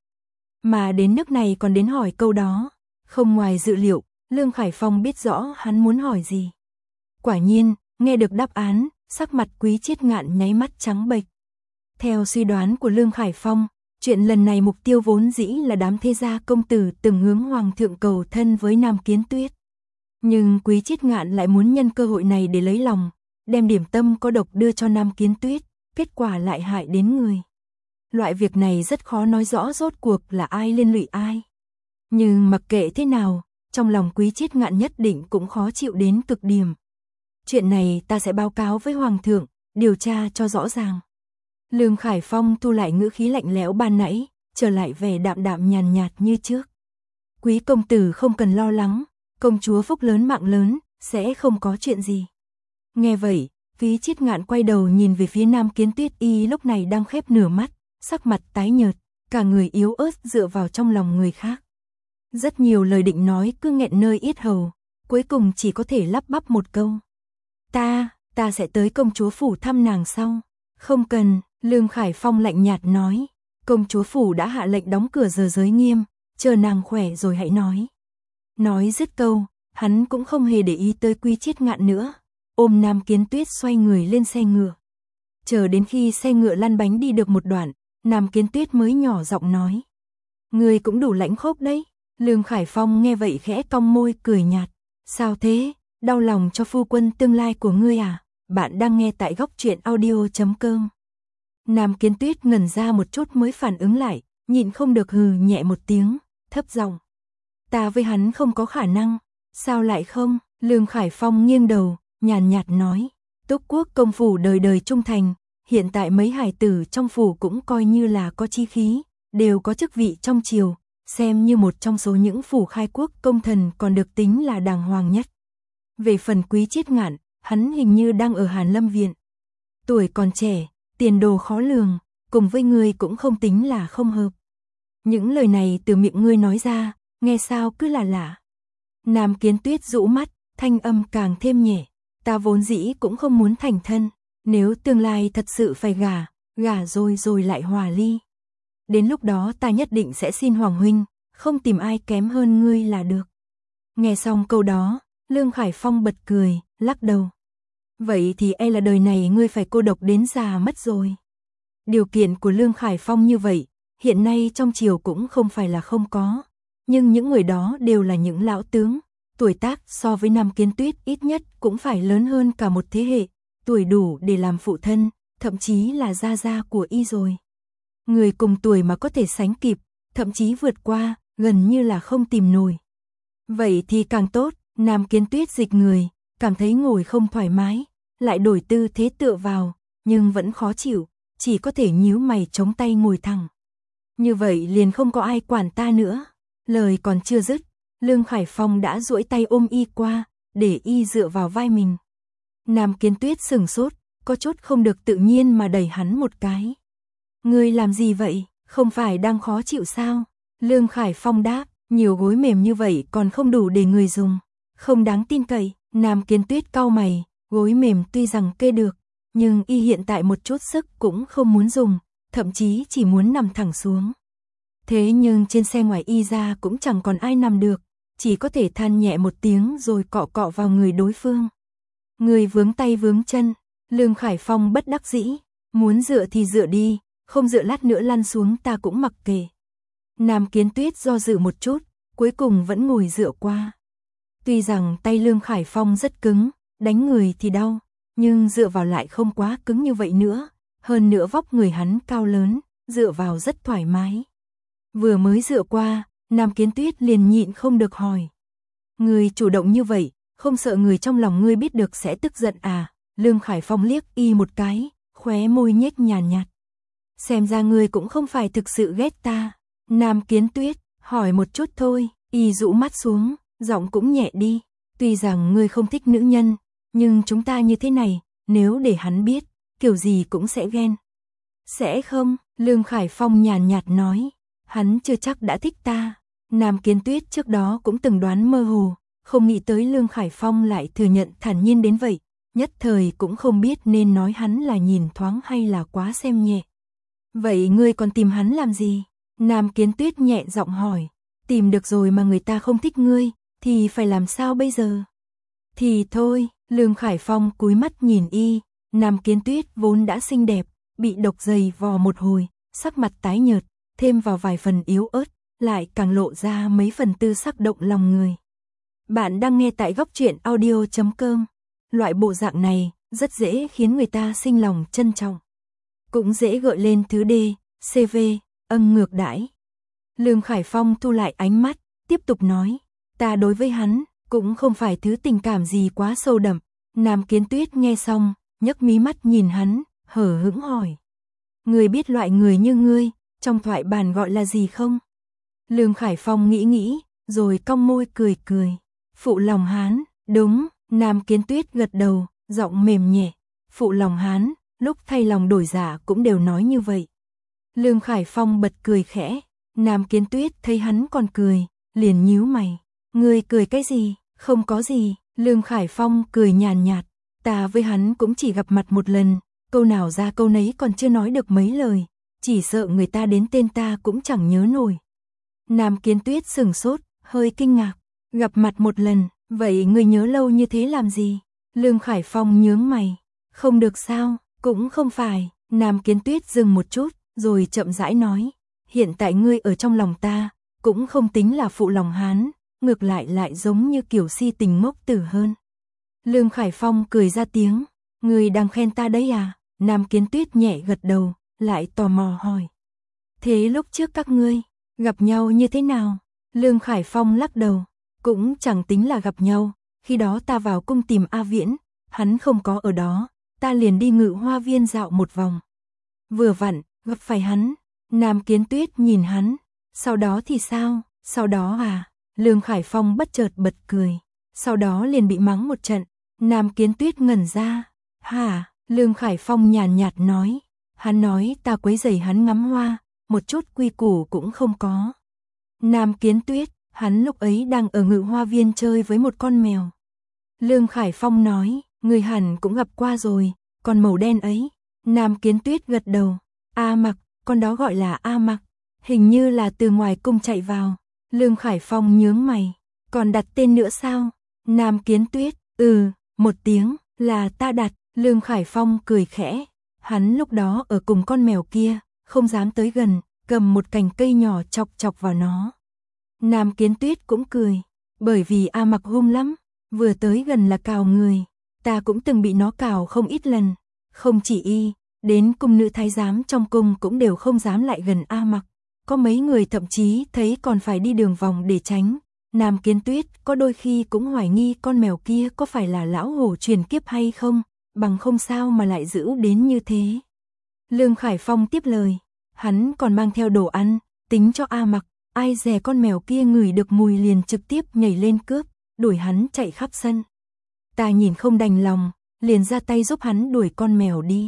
Speaker 1: Mà đến nước này còn đến hỏi câu đó, không ngoài dự liệu, Lương Khải Phong biết rõ hắn muốn hỏi gì. Quả nhiên, nghe được đáp án, sắc mặt Quý Chiết Ngạn nháy mắt trắng bệch. Theo suy đoán của Lương Khải Phong, chuyện lần này mục tiêu vốn dĩ là đám thế gia công tử từng hướng hoàng thượng cầu thân với Nam Kiến Tuyết. Nhưng Quý Chiết Ngạn lại muốn nhân cơ hội này để lấy lòng, đem điểm tâm có độc đưa cho Nam Kiến Tuyết, kết quả lại hại đến người. Loại việc này rất khó nói rõ rốt cuộc là ai liên lụy ai. Nhưng mặc kệ thế nào, trong lòng Quý Chiết Ngạn nhất định cũng khó chịu đến cực điểm. Chuyện này ta sẽ báo cáo với Hoàng thượng, điều tra cho rõ ràng. Lương Khải Phong thu lại ngữ khí lạnh lẽo ban nãy, trở lại vẻ đạm đạm nhàn nhạt như trước. Quý công tử không cần lo lắng, công chúa phúc lớn mạng lớn, sẽ không có chuyện gì. Nghe vậy, Quý Chiết Ngạn quay đầu nhìn về phía Nam Kiến Tuyết y lúc này đang khép nửa mắt, sắc mặt tái nhợt, cả người yếu ớt dựa vào trong lòng người khác. Rất nhiều lời định nói cứ nghẹn nơi yết hầu, cuối cùng chỉ có thể lắp bắp một câu. Ta, ta sẽ tới công chúa phủ thăm nàng sau. Không cần, Lương Khải Phong lạnh nhạt nói, công chúa phủ đã hạ lệnh đóng cửa giờ giới nghiêm, chờ nàng khỏe rồi hãy nói. Nói dứt câu, hắn cũng không hề để ý tới Quý Chiết Ngạn nữa, ôm Nam Kiến Tuyết xoay người lên xe ngựa. Chờ đến khi xe ngựa lăn bánh đi được một đoạn, Nam Kiến Tuyết mới nhỏ giọng nói. Người cũng đủ lãnh khốc đấy. Lương Khải Phong nghe vậy khẽ cong môi cười nhạt. Sao thế, đau lòng cho phu quân tương lai của ngươi à? Bạn đang nghe tại góc truyện audio chấm com. Nam Kiến Tuyết ngẩn ra một chút mới phản ứng lại, nhịn không được hừ nhẹ một tiếng, thấp giọng. Ta với hắn không có khả năng. Sao lại không? Lương Khải Phong nghiêng đầu, nhàn nhạt nói. Túc Quốc công phủ đời đời trung thành, hiện tại mấy hài tử trong phủ cũng coi như là có chi khí, đều có chức vị trong triều, xem như một trong số những phủ khai quốc công thần còn được tính là đàng hoàng nhất. Về phần Quý Chiết Ngạn, hắn hình như đang ở Hàn Lâm Viện. Tuổi còn trẻ, tiền đồ khó lường, cùng với ngươi cũng không tính là không hợp. Những lời này từ miệng ngươi nói ra, nghe sao cứ là lạ. Nam Kiến Tuyết rũ mắt, thanh âm càng thêm nhẹ. Ta vốn dĩ cũng không muốn thành thân, nếu tương lai thật sự phải gả, gả rồi rồi lại hòa ly. Đến lúc đó ta nhất định sẽ xin Hoàng huynh, không tìm ai kém hơn ngươi là được. Nghe xong câu đó, Lương Khải Phong bật cười, lắc đầu. Vậy thì e là đời này ngươi phải cô độc đến già mất rồi. Điều kiện của Lương Khải Phong như vậy, hiện nay trong triều cũng không phải là không có. Nhưng những người đó đều là những lão tướng, tuổi tác so với Nam Kiến Tuyết ít nhất cũng phải lớn hơn cả một thế hệ, tuổi đủ để làm phụ thân, thậm chí là gia gia của y rồi. Người cùng tuổi mà có thể sánh kịp, thậm chí vượt qua, gần như là không tìm nổi. Vậy thì càng tốt, Nam Kiến Tuyết dịch người, cảm thấy ngồi không thoải mái, lại đổi tư thế tựa vào, nhưng vẫn khó chịu, chỉ có thể nhíu mày chống tay ngồi thẳng. Như vậy liền không có ai quản ta nữa. Lời còn chưa dứt, Lương Khải Phong đã duỗi tay ôm y qua, để y dựa vào vai mình. Nam Kiến Tuyết sừng sốt, có chút không được tự nhiên mà đẩy hắn một cái. Ngươi làm gì vậy, không phải đang khó chịu sao? Lương Khải Phong đáp, nhiều gối mềm như vậy còn không đủ để người dùng, không đáng tin cậy. Nam Kiến Tuyết cau mày, gối mềm tuy rằng kê được, nhưng y hiện tại một chút sức cũng không muốn dùng, thậm chí chỉ muốn nằm thẳng xuống. Thế nhưng trên xe ngoài y ra cũng chẳng còn ai nằm được, chỉ có thể than nhẹ một tiếng rồi cọ cọ vào người đối phương. Người vướng tay vướng chân, Lương Khải Phong bất đắc dĩ, muốn dựa thì dựa đi, không dựa lát nữa lăn xuống ta cũng mặc kệ. Nam Kiến Tuyết do dự một chút, cuối cùng vẫn ngồi dựa qua. Tuy rằng tay Lương Khải Phong rất cứng, đánh người thì đau, nhưng dựa vào lại không quá cứng như vậy nữa, hơn nữa vóc người hắn cao lớn, dựa vào rất thoải mái. Vừa mới dựa qua, Nam Kiến Tuyết liền nhịn không được hỏi. Người chủ động như vậy, không sợ người trong lòng ngươi biết được sẽ tức giận à? Lương Khải Phong liếc y một cái, khóe môi nhếch nhàn nhạt. Xem ra ngươi cũng không phải thực sự ghét ta. Nam Kiến Tuyết, hỏi một chút thôi, y rũ mắt xuống, giọng cũng nhẹ đi. Tuy rằng ngươi không thích nữ nhân, nhưng chúng ta như thế này, nếu để hắn biết, kiểu gì cũng sẽ ghen. Sẽ không, Lương Khải Phong nhàn nhạt nói, hắn chưa chắc đã thích ta. Nam Kiến Tuyết trước đó cũng từng đoán mơ hồ, không nghĩ tới Lương Khải Phong lại thừa nhận thản nhiên đến vậy, nhất thời cũng không biết nên nói hắn là nhìn thoáng hay là quá xem nhẹ. Vậy ngươi còn tìm hắn làm gì? Nam Kiến Tuyết nhẹ giọng hỏi, tìm được rồi mà người ta không thích ngươi, thì phải làm sao bây giờ? Thì thôi, Lương Khải Phong cúi mắt nhìn y, Nam Kiến Tuyết vốn đã xinh đẹp, bị độc giày vò một hồi, sắc mặt tái nhợt, thêm vào vài phần yếu ớt, lại càng lộ ra mấy phần tư sắc động lòng người. Bạn đang nghe tại góc truyện audio chấm com. Loại bộ dạng này rất dễ khiến người ta sinh lòng trân trọng, cũng dễ gợi lên thứ D, xê vê, âm ngược đãi. Lương Khải Phong thu lại ánh mắt, tiếp tục nói, ta đối với hắn cũng không phải thứ tình cảm gì quá sâu đậm. Nam Kiến Tuyết nghe xong, nhấc mí mắt nhìn hắn, hờ hững hỏi, người biết loại người như ngươi trong thoại bản gọi là gì không? Lương Khải Phong nghĩ nghĩ, rồi cong môi cười cười, phụ lòng hán. Đúng. Nam Kiến Tuyết gật đầu, giọng mềm nhẹ, phụ lòng hán, lúc thay lòng đổi dạ cũng đều nói như vậy. Lương Khải Phong bật cười khẽ, Nam Kiến Tuyết thấy hắn còn cười, liền nhíu mày, ngươi cười cái gì? Không có gì. Lương Khải Phong cười nhàn nhạt, ta với hắn cũng chỉ gặp mặt một lần, câu nào ra câu nấy còn chưa nói được mấy lời, chỉ sợ người ta đến tên ta cũng chẳng nhớ nổi. Nam Kiến Tuyết sừng sốt, hơi kinh ngạc, gặp mặt một lần, vậy người nhớ lâu như thế làm gì? Lương Khải Phong nhướng mày, không được sao? Cũng không phải. Nam Kiến Tuyết dừng một chút, rồi chậm rãi nói, hiện tại ngươi ở trong lòng ta, cũng không tính là phụ lòng hán, ngược lại lại giống như kiểu si tình ngốc tử hơn. Lương Khải Phong cười ra tiếng, ngươi đang khen ta đấy à? Nam Kiến Tuyết nhẹ gật đầu, lại tò mò hỏi, thế lúc trước các ngươi gặp nhau như thế nào? Lương Khải Phong lắc đầu, cũng chẳng tính là gặp nhau, khi đó ta vào cung tìm A Viễn, hắn không có ở đó, ta liền đi Ngự Hoa Viên dạo một vòng. Vừa vặn, gặp phải hắn. Nam Kiến Tuyết nhìn hắn, sau đó thì sao? Sau đó à? Lương Khải Phong bất chợt bật cười, sau đó liền bị mắng một trận. Nam Kiến Tuyết ngẩn ra, hả? Lương Khải Phong nhàn nhạt nói, hắn nói ta quấy rầy hắn ngắm hoa, một chút quy củ cũng không có. Nam Kiến Tuyết, hắn lúc ấy đang ở Ngự Hoa Viên chơi với một con mèo. Lương Khải Phong nói, người hẳn cũng gặp qua rồi, con màu đen ấy. Nam Kiến Tuyết gật đầu, A Mặc, con đó gọi là A Mặc, hình như là từ ngoài cung chạy vào. Lương Khải Phong nhướng mày, còn đặt tên nữa sao? Nam Kiến Tuyết, ừ, một tiếng, là ta đặt. Lương Khải Phong cười khẽ, hắn lúc đó ở cùng con mèo kia, không dám tới gần, cầm một cành cây nhỏ chọc chọc vào nó. Nam Kiến Tuyết cũng cười, Bởi vì A Mặc hung lắm, vừa tới gần là cào người, ta cũng từng bị nó cào không ít lần, không chỉ y, đến cung nữ thái giám trong cung cũng đều không dám lại gần A Mặc, có mấy người thậm chí thấy còn phải đi đường vòng để tránh. Nam Kiến Tuyết có đôi khi cũng hoài nghi con mèo kia có phải là lão hổ truyền kiếp hay không, bằng không sao mà lại giữ đến như thế. Lương Khải Phong tiếp lời, hắn còn mang theo đồ ăn, tính cho A Mặc, ai dè con mèo kia ngửi được mùi liền trực tiếp nhảy lên cướp, đuổi hắn chạy khắp sân. Ta nhìn không đành lòng, liền ra tay giúp hắn đuổi con mèo đi.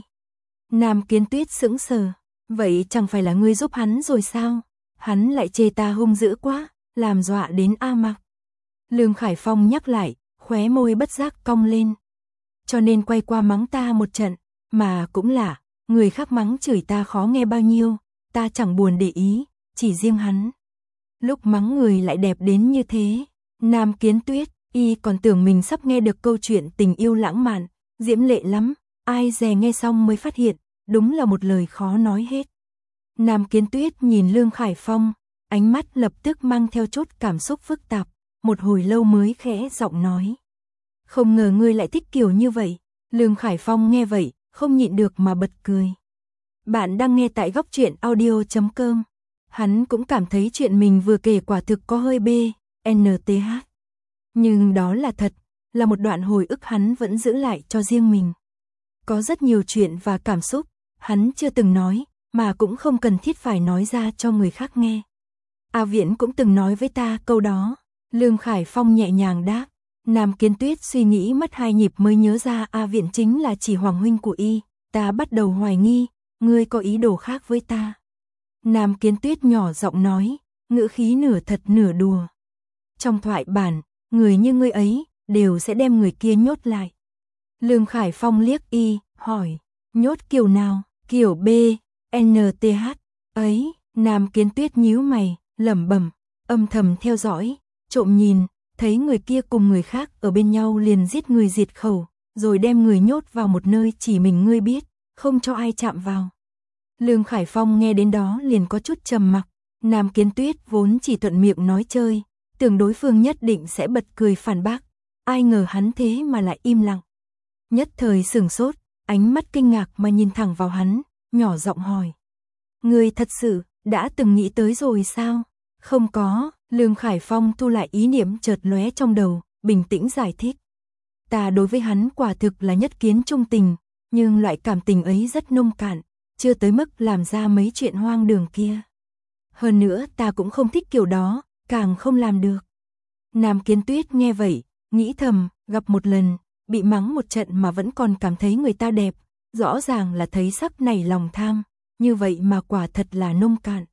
Speaker 1: Nam Kiến Tuyết sững sờ, vậy chẳng phải là ngươi giúp hắn rồi sao? Hắn lại chê ta hung dữ quá, làm dọa đến A Mặc. Lương Khải Phong nhắc lại, khóe môi bất giác cong lên. Cho nên quay qua mắng ta một trận, mà cũng là, người khác mắng chửi ta khó nghe bao nhiêu, ta chẳng buồn để ý, chỉ riêng hắn. Lúc mắng người lại đẹp đến như thế, Nam Kiến Tuyết, y còn tưởng mình sắp nghe được câu chuyện tình yêu lãng mạn, diễm lệ lắm, ai dè nghe xong mới phát hiện, đúng là một lời khó nói hết. Nam Kiến Tuyết nhìn Lương Khải Phong, ánh mắt lập tức mang theo chút cảm xúc phức tạp, một hồi lâu mới khẽ giọng nói. Không ngờ ngươi lại thích kiểu như vậy. Lương Khải Phong nghe vậy, không nhịn được mà bật cười. Bạn đang nghe tại góc truyện audio chấm com. Hắn cũng cảm thấy chuyện mình vừa kể quả thực có hơi bê, en tê hát. Nhưng đó là thật, là một đoạn hồi ức hắn vẫn giữ lại cho riêng mình. Có rất nhiều chuyện và cảm xúc, hắn chưa từng nói, mà cũng không cần thiết phải nói ra cho người khác nghe. A Viễn cũng từng nói với ta câu đó. Lương Khải Phong nhẹ nhàng đáp. Nam Kiến Tuyết suy nghĩ mất hai nhịp mới nhớ ra A Viễn chính là chỉ hoàng huynh của y. Ta bắt đầu hoài nghi, ngươi có ý đồ khác với ta. Nam Kiến Tuyết nhỏ giọng nói, ngữ khí nửa thật nửa đùa. Trong thoại bản, người như ngươi ấy, đều sẽ đem người kia nhốt lại. Lương Khải Phong liếc y, hỏi, nhốt kiểu nào, kiểu B, en tê hát, ấy, Nam Kiến Tuyết nhíu mày, lẩm bẩm, âm thầm theo dõi, trộm nhìn, thấy người kia cùng người khác ở bên nhau liền giết người diệt khẩu, rồi đem người nhốt vào một nơi chỉ mình ngươi biết, không cho ai chạm vào. Lương Khải Phong nghe đến đó liền có chút trầm mặc, Nam Kiến Tuyết vốn chỉ thuận miệng nói chơi, tưởng đối phương nhất định sẽ bật cười phản bác, ai ngờ hắn thế mà lại im lặng. Nhất thời sửng sốt, ánh mắt kinh ngạc mà nhìn thẳng vào hắn, nhỏ giọng hỏi. Ngươi thật sự, đã từng nghĩ tới rồi sao? Không có, Lương Khải Phong thu lại ý niệm chợt lóe trong đầu, bình tĩnh giải thích. Ta đối với hắn quả thực là nhất kiến trung tình, nhưng loại cảm tình ấy rất nông cạn, chưa tới mức làm ra mấy chuyện hoang đường kia. Hơn nữa ta cũng không thích kiểu đó, càng không làm được. Nam Kiến Tuyết nghe vậy, nghĩ thầm, gặp một lần, bị mắng một trận mà vẫn còn cảm thấy người ta đẹp, rõ ràng là thấy sắc nảy lòng tham, như vậy mà quả thật là nông cạn.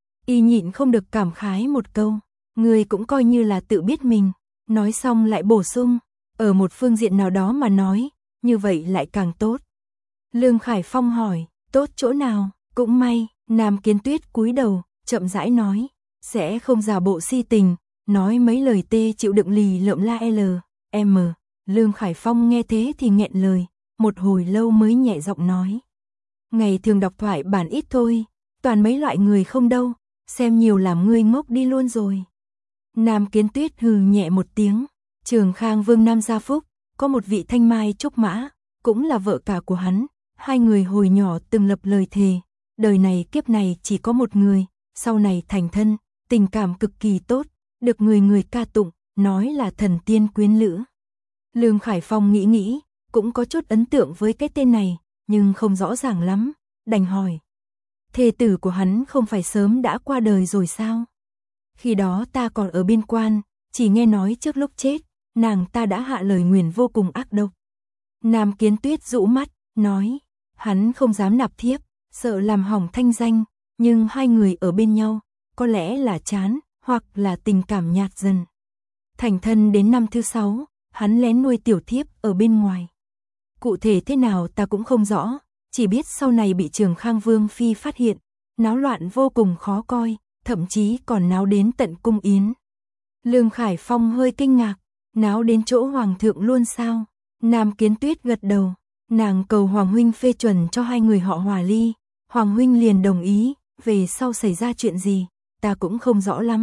Speaker 1: Y nhịn không được cảm khái một câu, người cũng coi như là tự biết mình, nói xong lại bổ sung, ở một phương diện nào đó mà nói, như vậy lại càng tốt. Lương Khải Phong hỏi, tốt chỗ nào, cũng may, Nam Kiến Tuyết cúi đầu, chậm rãi nói, sẽ không giả bộ si tình, nói mấy lời tê chịu đựng lì lợm la L, M. Lương Khải Phong nghe thế thì nghẹn lời, một hồi lâu mới nhẹ giọng nói. Ngày thường đọc thoại bản ít thôi, toàn mấy loại người không đâu, xem nhiều làm ngươi ngốc đi luôn rồi. Nam Kiến Tuyết hừ nhẹ một tiếng, Trường Khang Vương Nam Gia Phúc, có một vị thanh mai trúc mã, cũng là vợ cả của hắn, hai người hồi nhỏ từng lập lời thề, đời này kiếp này chỉ có một người, sau này thành thân, tình cảm cực kỳ tốt, được người người ca tụng, nói là thần tiên quyến lữ. Lương Khải Phong nghĩ nghĩ, cũng có chút ấn tượng với cái tên này, nhưng không rõ ràng lắm, đành hỏi. Thê tử của hắn không phải sớm đã qua đời rồi sao? Khi đó ta còn ở biên quan, chỉ nghe nói trước lúc chết, nàng ta đã hạ lời nguyền vô cùng ác độc. Nam Kiến Tuyết rũ mắt, nói, hắn không dám nạp thiếp, sợ làm hỏng thanh danh, nhưng hai người ở bên nhau, có lẽ là chán, hoặc là tình cảm nhạt dần. Thành thân đến năm thứ sáu, hắn lén nuôi tiểu thiếp ở bên ngoài. Cụ thể thế nào ta cũng không rõ, chỉ biết sau này bị Trường Khang Vương Phi phát hiện, náo loạn vô cùng khó coi, thậm chí còn náo đến tận cung yến. Lương Khải Phong hơi kinh ngạc, náo đến chỗ Hoàng thượng luôn sao? Nam Kiến Tuyết gật đầu, nàng cầu Hoàng huynh phê chuẩn cho hai người họ hòa ly, Hoàng huynh liền đồng ý, về sau xảy ra chuyện gì, ta cũng không rõ lắm,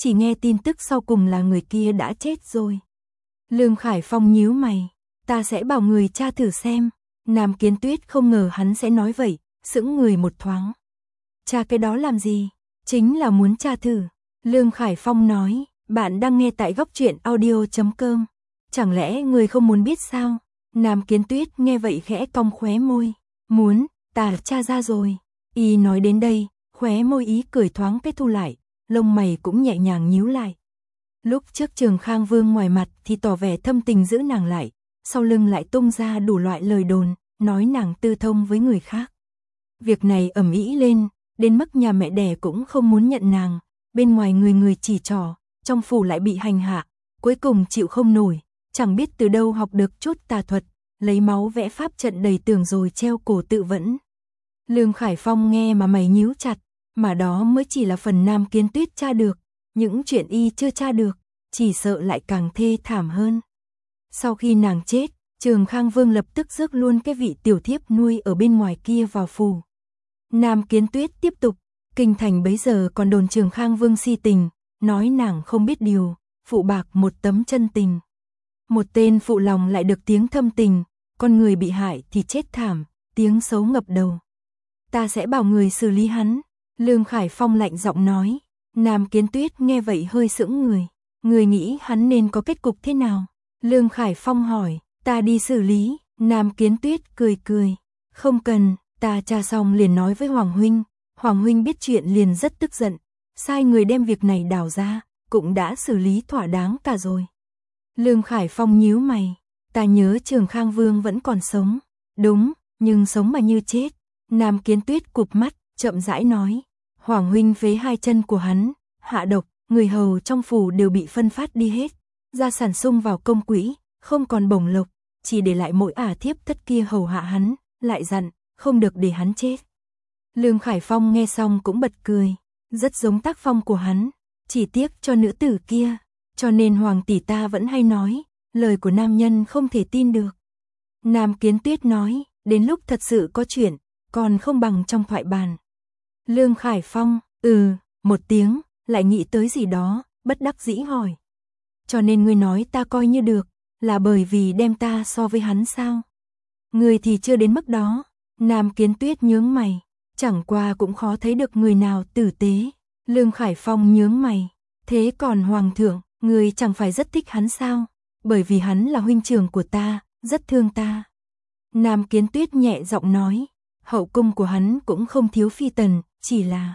Speaker 1: chỉ nghe tin tức sau cùng là người kia đã chết rồi. Lương Khải Phong nhíu mày, ta sẽ bảo người tra thử xem. Nam Kiến Tuyết không ngờ hắn sẽ nói vậy, sững người một thoáng. Tra cái đó làm gì? Chính là muốn tra thử. Lương Khải Phong nói, bạn đang nghe tại góc truyện audio chấm com. Chẳng lẽ người không muốn biết sao? Nam Kiến Tuyết nghe vậy khẽ cong khóe môi. Muốn, ta tra ra rồi. Y nói đến đây, khóe môi ý cười thoáng cái thu lại, lông mày cũng nhẹ nhàng nhíu lại. Lúc trước Trường Khang Vương ngoài mặt thì tỏ vẻ thâm tình giữ nàng lại, sau lưng lại tung ra đủ loại lời đồn, nói nàng tư thông với người khác. Việc này ầm ĩ lên, đến mức nhà mẹ đẻ cũng không muốn nhận nàng, bên ngoài người người chỉ trỏ, trong phủ lại bị hành hạ, cuối cùng chịu không nổi, chẳng biết từ đâu học được chút tà thuật, lấy máu vẽ pháp trận đầy tường rồi treo cổ tự vẫn. Lương Khải Phong nghe mà mày nhíu chặt, mà đó mới chỉ là phần Nam Kiến Tuyết tra được, những chuyện y chưa tra được, chỉ sợ lại càng thê thảm hơn. Sau khi nàng chết, Trường Khang Vương lập tức rước luôn cái vị tiểu thiếp nuôi ở bên ngoài kia vào phủ. Nam Kiến Tuyết tiếp tục, kinh thành bấy giờ còn đồn Trường Khang Vương si tình, nói nàng không biết điều, phụ bạc một tấm chân tình. Một tên phụ lòng lại được tiếng thâm tình, con người bị hại thì chết thảm, tiếng xấu ngập đầu. Ta sẽ bảo người xử lý hắn. Lương Khải Phong lạnh giọng nói. Nam Kiến Tuyết nghe vậy hơi sững người. Người nghĩ hắn nên có kết cục thế nào? Lương Khải Phong hỏi. Ta đi xử lý. Nam Kiến Tuyết cười cười. Không cần, ta tra xong liền nói với Hoàng Huynh. Hoàng Huynh biết chuyện liền rất tức giận, sai người đem việc này đào ra, cũng đã xử lý thỏa đáng cả rồi. Lương Khải Phong nhíu mày. Ta nhớ Trường Khang Vương vẫn còn sống. Đúng, nhưng sống mà như chết. Nam Kiến Tuyết cụp mắt, chậm rãi nói. Hoàng Huynh phế hai chân của hắn, hạ độc, người hầu trong phủ đều bị phân phát đi hết. Gia sản sung vào công quỹ, không còn bổng lộc, chỉ để lại mỗi ả thiếp thất kia hầu hạ hắn, lại dặn, không được để hắn chết. Lương Khải Phong nghe xong cũng bật cười, rất giống tác phong của hắn, chỉ tiếc cho nữ tử kia, cho nên Hoàng tỷ ta vẫn hay nói, lời của nam nhân không thể tin được. Nam Kiến Tuyết nói, đến lúc thật sự có chuyện, còn không bằng trong thoại bàn. Lương Khải Phong, ừ, một tiếng, lại nghĩ tới gì đó, bất đắc dĩ hỏi. Cho nên ngươi nói ta coi như được, là bởi vì đem ta so với hắn sao? Người thì chưa đến mức đó. Nam Kiến Tuyết nhướng mày, chẳng qua cũng khó thấy được người nào tử tế. Lương Khải Phong nhướng mày, thế còn Hoàng thượng, người chẳng phải rất thích hắn sao? Bởi vì hắn là huynh trưởng của ta, rất thương ta. Nam Kiến Tuyết nhẹ giọng nói, hậu cung của hắn cũng không thiếu phi tần, chỉ là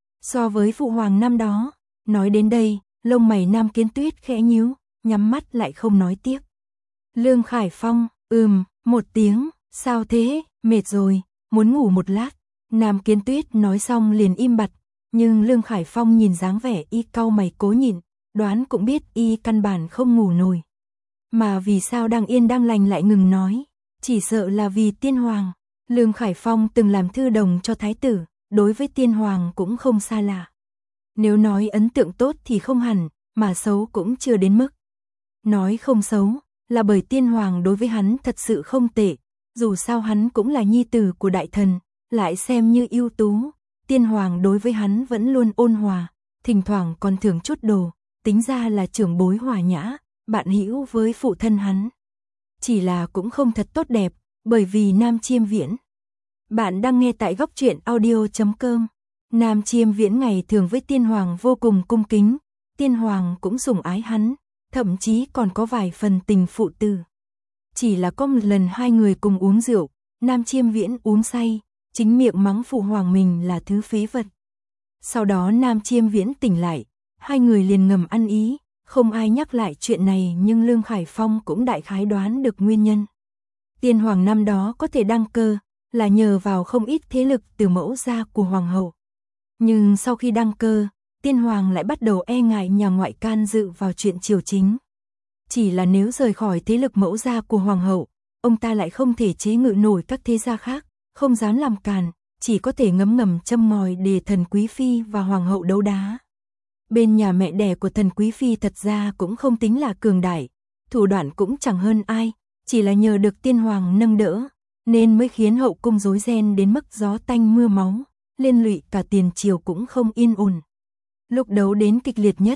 Speaker 1: so với phụ hoàng năm đó. Nói đến đây, lông mày Nam Kiến Tuyết khẽ nhíu, nhắm mắt lại không nói tiếp. Lương Khải Phong, ừm, một tiếng, sao thế, mệt rồi, muốn ngủ một lát. Nam Kiến Tuyết nói xong liền im bặt, nhưng Lương Khải Phong nhìn dáng vẻ y cau mày cố nhịn, đoán cũng biết y căn bản không ngủ nổi. Mà vì sao đang yên đang lành lại ngừng nói, chỉ sợ là vì tiên hoàng. Lương Khải Phong từng làm thư đồng cho thái tử, đối với tiên hoàng cũng không xa lạ. Nếu nói ấn tượng tốt thì không hẳn, mà xấu cũng chưa đến mức. Nói không xấu, là bởi tiên hoàng đối với hắn thật sự không tệ, dù sao hắn cũng là nhi tử của đại thần, lại xem như ưu tú, tiên hoàng đối với hắn vẫn luôn ôn hòa, thỉnh thoảng còn thưởng chút đồ, tính ra là trưởng bối hòa nhã, bạn hữu với phụ thân hắn. Chỉ là cũng không thật tốt đẹp, bởi vì Nam Chiêm Viễn. Bạn đang nghe tại góc truyện audio chấm com. Nam Chiêm Viễn ngày thường với tiên hoàng vô cùng cung kính, tiên hoàng cũng sủng ái hắn, thậm chí còn có vài phần tình phụ tử. Chỉ là có một lần hai người cùng uống rượu, Nam Chiêm Viễn uống say, chính miệng mắng phụ hoàng mình là thứ phế vật. Sau đó Nam Chiêm Viễn tỉnh lại, hai người liền ngầm ăn ý, không ai nhắc lại chuyện này nhưng Lương Khải Phong cũng đại khái đoán được nguyên nhân. Tiên hoàng năm đó có thể đăng cơ, là nhờ vào không ít thế lực từ mẫu gia của hoàng hậu. Nhưng sau khi đăng cơ, tiên hoàng lại bắt đầu e ngại nhà ngoại can dự vào chuyện triều chính. Chỉ là nếu rời khỏi thế lực mẫu gia của hoàng hậu, ông ta lại không thể chế ngự nổi các thế gia khác, không dám làm càn, chỉ có thể ngấm ngầm châm ngòi để thần quý phi và hoàng hậu đấu đá. Bên nhà mẹ đẻ của thần quý phi thật ra cũng không tính là cường đại, thủ đoạn cũng chẳng hơn ai, chỉ là nhờ được tiên hoàng nâng đỡ, nên mới khiến hậu cung rối ren đến mức gió tanh mưa máu, liên lụy cả tiền triều cũng không yên ổn. Lúc đấu đến kịch liệt nhất,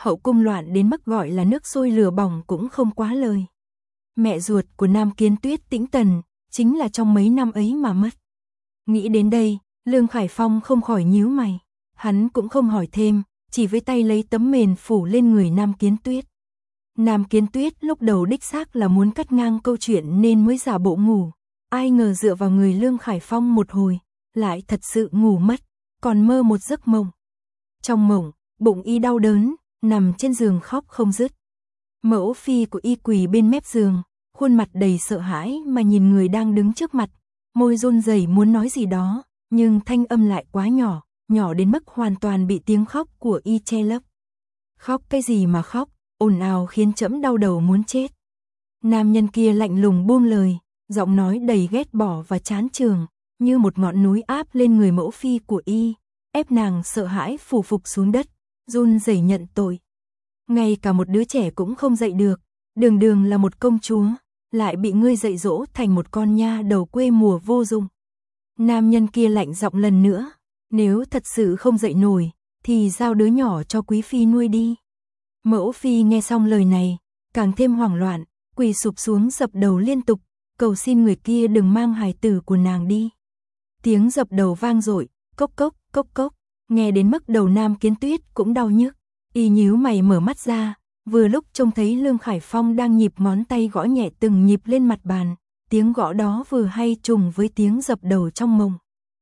Speaker 1: hậu cung loạn đến mức gọi là nước sôi lửa bỏng cũng không quá lời. Mẹ ruột của Nam Kiến Tuyết Tĩnh Tần, chính là trong mấy năm ấy mà mất. Nghĩ đến đây, Lương Khải Phong không khỏi nhíu mày. Hắn cũng không hỏi thêm, chỉ với tay lấy tấm mền phủ lên người Nam Kiến Tuyết. Nam Kiến Tuyết lúc đầu đích xác là muốn cắt ngang câu chuyện nên mới giả bộ ngủ. Ai ngờ dựa vào người Lương Khải Phong một hồi, lại thật sự ngủ mất, còn mơ một giấc mộng. Trong mộng, bụng y đau đớn, nằm trên giường khóc không dứt. Mẫu phi của y quỳ bên mép giường, khuôn mặt đầy sợ hãi mà nhìn người đang đứng trước mặt, môi run rẩy muốn nói gì đó, nhưng thanh âm lại quá nhỏ, nhỏ đến mức hoàn toàn bị tiếng khóc của y che lấp. Khóc cái gì mà khóc, ồn ào khiến trẫm đau đầu muốn chết. Nam nhân kia lạnh lùng buông lời, giọng nói đầy ghét bỏ và chán chường, như một ngọn núi áp lên người mẫu phi của y, ép nàng sợ hãi phủ phục xuống đất, run rẩy nhận tội. Ngay cả một đứa trẻ cũng không dạy được, đường đường là một công chúa, lại bị ngươi dạy dỗ thành một con nha đầu quê mùa vô dụng. Nam nhân kia lạnh giọng lần nữa, nếu thật sự không dạy nổi, thì giao đứa nhỏ cho quý phi nuôi đi. Mẫu phi nghe xong lời này, càng thêm hoảng loạn, quỳ sụp xuống dập đầu liên tục, cầu xin người kia đừng mang hài tử của nàng đi. Tiếng dập đầu vang dội, cốc cốc, cốc cốc, nghe đến mức đầu Nam Kiến Tuyết cũng đau nhức. Y nhíu mày mở mắt ra, vừa lúc trông thấy Lương Khải Phong đang nhịp ngón tay gõ nhẹ từng nhịp lên mặt bàn, tiếng gõ đó vừa hay trùng với tiếng dập đầu trong mộng.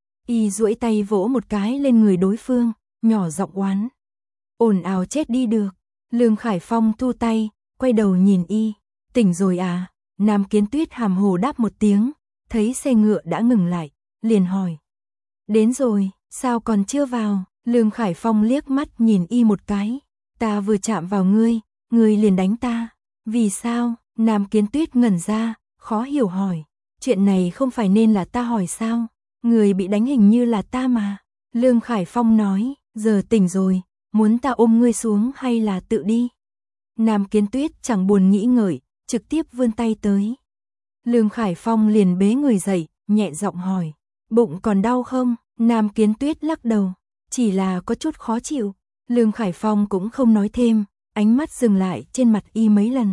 Speaker 1: Y duỗi tay vỗ một cái lên người đối phương, nhỏ giọng oán. Ồn ào chết đi được. Lương Khải Phong thu tay, quay đầu nhìn y. Tỉnh rồi à? Nam Kiến Tuyết hàm hồ đáp một tiếng, thấy xe ngựa đã ngừng lại, liền hỏi. Đến rồi, sao còn chưa vào? Lương Khải Phong liếc mắt nhìn y một cái. Ta vừa chạm vào ngươi, ngươi liền đánh ta. Vì sao? Nam Kiến Tuyết ngẩn ra, khó hiểu hỏi. Chuyện này không phải nên là ta hỏi sao? Người bị đánh hình như là ta mà. Lương Khải Phong nói, giờ tỉnh rồi, muốn ta ôm ngươi xuống hay là tự đi? Nam Kiến Tuyết chẳng buồn nghĩ ngợi, trực tiếp vươn tay tới. Lương Khải Phong liền bế người dậy, nhẹ giọng hỏi. Bụng còn đau không? Nam Kiến Tuyết lắc đầu. Chỉ là có chút khó chịu. Lương Khải Phong cũng không nói thêm, ánh mắt dừng lại trên mặt y mấy lần.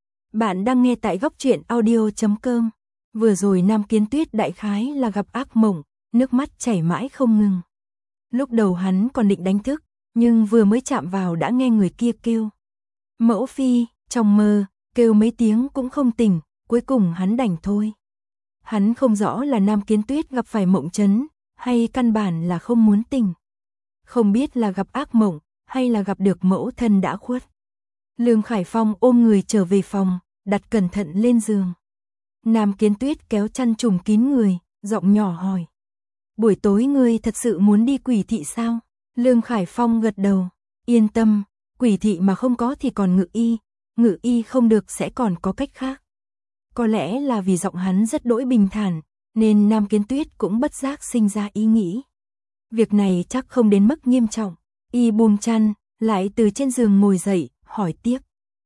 Speaker 1: Bạn đang nghe tại góc truyện audio chấm com. Vừa rồi Nam Kiến Tuyết đại khái là gặp ác mộng, nước mắt chảy mãi không ngừng. Lúc đầu hắn còn định đánh thức, nhưng vừa mới chạm vào đã nghe người kia kêu. Mẫu phi, trong mơ, kêu mấy tiếng cũng không tỉnh, cuối cùng hắn đành thôi. Hắn không rõ là Nam Kiến Tuyết gặp phải mộng chấn, hay căn bản là không muốn tỉnh. Không biết là gặp ác mộng, hay là gặp được mẫu thân đã khuất. Lương Khải Phong ôm người trở về phòng, đặt cẩn thận lên giường. Nam Kiến Tuyết kéo chăn trùm kín người, giọng nhỏ hỏi. Buổi tối ngươi thật sự muốn đi quỷ thị sao? Lương Khải Phong gật đầu. Yên tâm, quỷ thị mà không có thì còn ngự y, ngự y không được sẽ còn có cách khác. Có lẽ là vì giọng hắn rất đỗi bình thản, nên Nam Kiến Tuyết cũng bất giác sinh ra ý nghĩ. Việc này chắc không đến mức nghiêm trọng. Y buông chăn, lại từ trên giường ngồi dậy, hỏi tiếp.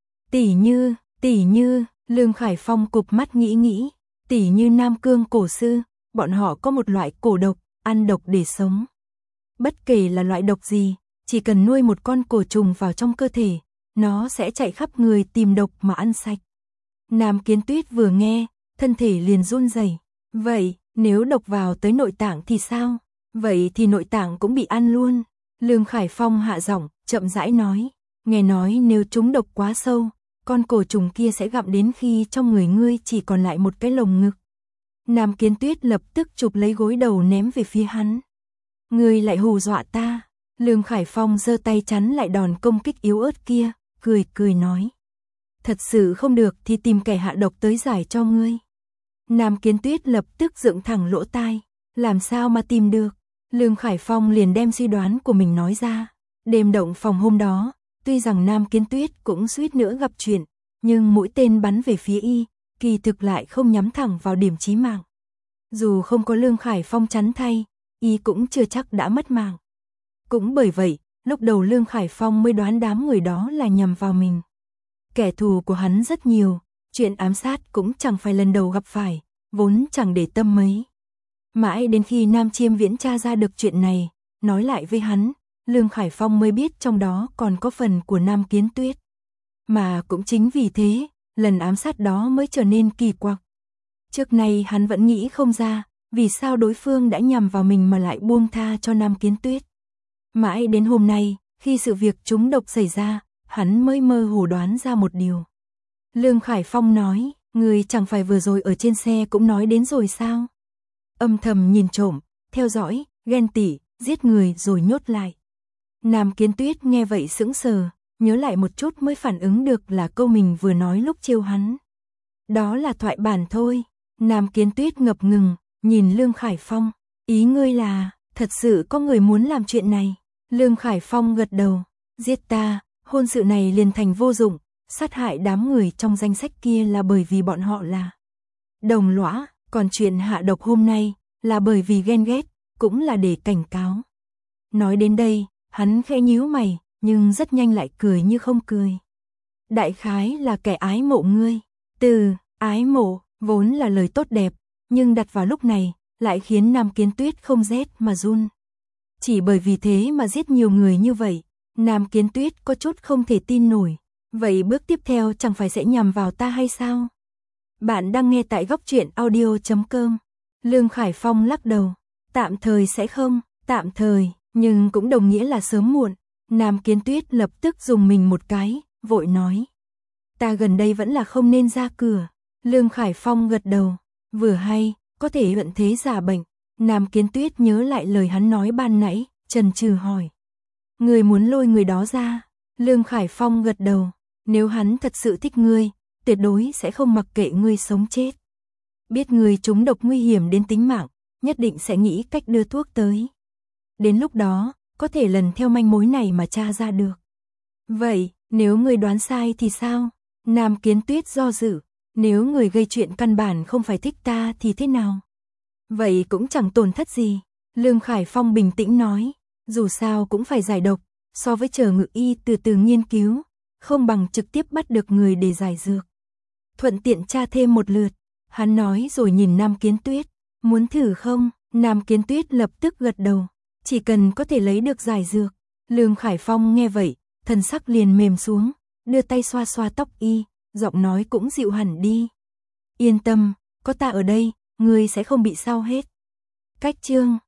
Speaker 1: Tỷ như, tỷ như, Lương Khải Phong cụp mắt nghĩ nghĩ, tỷ như Nam Cương cổ sư, bọn họ có một loại cổ độc, ăn độc để sống. Bất kể là loại độc gì, chỉ cần nuôi một con cổ trùng vào trong cơ thể, nó sẽ chạy khắp người tìm độc mà ăn sạch. Nam Kiến Tuyết vừa nghe, thân thể liền run rẩy. Vậy, nếu độc vào tới nội tạng thì sao? Vậy thì nội tạng cũng bị ăn luôn. Lương Khải Phong hạ giọng, chậm rãi nói. Nghe nói nếu chúng độc quá sâu, con cổ trùng kia sẽ gặm đến khi trong người ngươi chỉ còn lại một cái lồng ngực. Nam Kiến Tuyết lập tức chụp lấy gối đầu ném về phía hắn. Ngươi lại hù dọa ta. Lương Khải Phong giơ tay chắn lại đòn công kích yếu ớt kia, cười cười nói. Thật sự không được thì tìm kẻ hạ độc tới giải cho ngươi. Nam Kiến Tuyết lập tức dựng thẳng lỗ tai. Làm sao mà tìm được? Lương Khải Phong liền đem suy đoán của mình nói ra. Đêm động phòng hôm đó, tuy rằng Nam Kiến Tuyết cũng suýt nữa gặp chuyện, nhưng mũi tên bắn về phía y, kỳ thực lại không nhắm thẳng vào điểm chí mạng. Dù không có Lương Khải Phong chắn thay, y cũng chưa chắc đã mất mạng. Cũng bởi vậy, lúc đầu Lương Khải Phong mới đoán đám người đó là nhằm vào mình. Kẻ thù của hắn rất nhiều, chuyện ám sát cũng chẳng phải lần đầu gặp phải, vốn chẳng để tâm mấy. Mãi đến khi Nam Chiêm Viễn tra ra được chuyện này, nói lại với hắn, Lương Khải Phong mới biết trong đó còn có phần của Nam Kiến Tuyết. Mà cũng chính vì thế, lần ám sát đó mới trở nên kỳ quặc. Trước nay hắn vẫn nghĩ không ra, vì sao đối phương đã nhằm vào mình mà lại buông tha cho Nam Kiến Tuyết. Mãi đến hôm nay, khi sự việc trúng độc xảy ra, hắn mới mơ hồ đoán ra một điều. Lương Khải Phong nói, người chẳng phải vừa rồi ở trên xe cũng nói đến rồi sao? Âm thầm nhìn trộm, theo dõi, ghen tị, giết người rồi nhốt lại. Nam Kiến Tuyết nghe vậy sững sờ, nhớ lại một chút mới phản ứng được là câu mình vừa nói lúc trêu hắn. Đó là thoại bản thôi. Nam Kiến Tuyết ngập ngừng, nhìn Lương Khải Phong, ý ngươi là, thật sự có người muốn làm chuyện này. Lương Khải Phong gật đầu, giết ta, hôn sự này liền thành vô dụng, sát hại đám người trong danh sách kia là bởi vì bọn họ là đồng lõa, còn chuyện hạ độc hôm nay là bởi vì ghen ghét, cũng là để cảnh cáo. Nói đến đây, hắn khẽ nhíu mày, nhưng rất nhanh lại cười như không cười. Đại khái là kẻ ái mộ ngươi. Từ ái mộ vốn là lời tốt đẹp, nhưng đặt vào lúc này lại khiến Nam Kiến Tuyết không rét mà run. Chỉ bởi vì thế mà giết nhiều người như vậy, Nam Kiến Tuyết có chút không thể tin nổi. Vậy bước tiếp theo chẳng phải sẽ nhằm vào ta hay sao? Bạn đang nghe tại góc truyện audio chấm com. Lương Khải Phong lắc đầu, tạm thời sẽ không, tạm thời, nhưng cũng đồng nghĩa là sớm muộn. Nam Kiến Tuyết lập tức dùng mình một cái, vội nói. Ta gần đây vẫn là không nên ra cửa. Lương Khải Phong gật đầu, vừa hay, có thể vận thế giả bệnh. Nam Kiến Tuyết nhớ lại lời hắn nói ban nãy, chần chừ hỏi. Người muốn lôi người đó ra? Lương Khải Phong gật đầu, nếu hắn thật sự thích ngươi, tuyệt đối sẽ không mặc kệ ngươi sống chết. Biết ngươi trúng độc nguy hiểm đến tính mạng, nhất định sẽ nghĩ cách đưa thuốc tới. Đến lúc đó, có thể lần theo manh mối này mà tra ra được. Vậy, nếu người đoán sai thì sao? Nam Kiến Tuyết do dự, nếu người gây chuyện căn bản không phải thích ta thì thế nào? Vậy cũng chẳng tổn thất gì. Lương Khải Phong bình tĩnh nói, dù sao cũng phải giải độc, so với chờ ngự y từ từ nghiên cứu, không bằng trực tiếp bắt được người để giải dược. Thuận tiện tra thêm một lượt, hắn nói rồi nhìn Nam Kiến Tuyết, muốn thử không? Nam Kiến Tuyết lập tức gật đầu, chỉ cần có thể lấy được giải dược. Lương Khải Phong nghe vậy, thần sắc liền mềm xuống, đưa tay xoa xoa tóc y, giọng nói cũng dịu hẳn đi. Yên tâm, có ta ở đây, ngươi sẽ không bị sao hết. Cách chương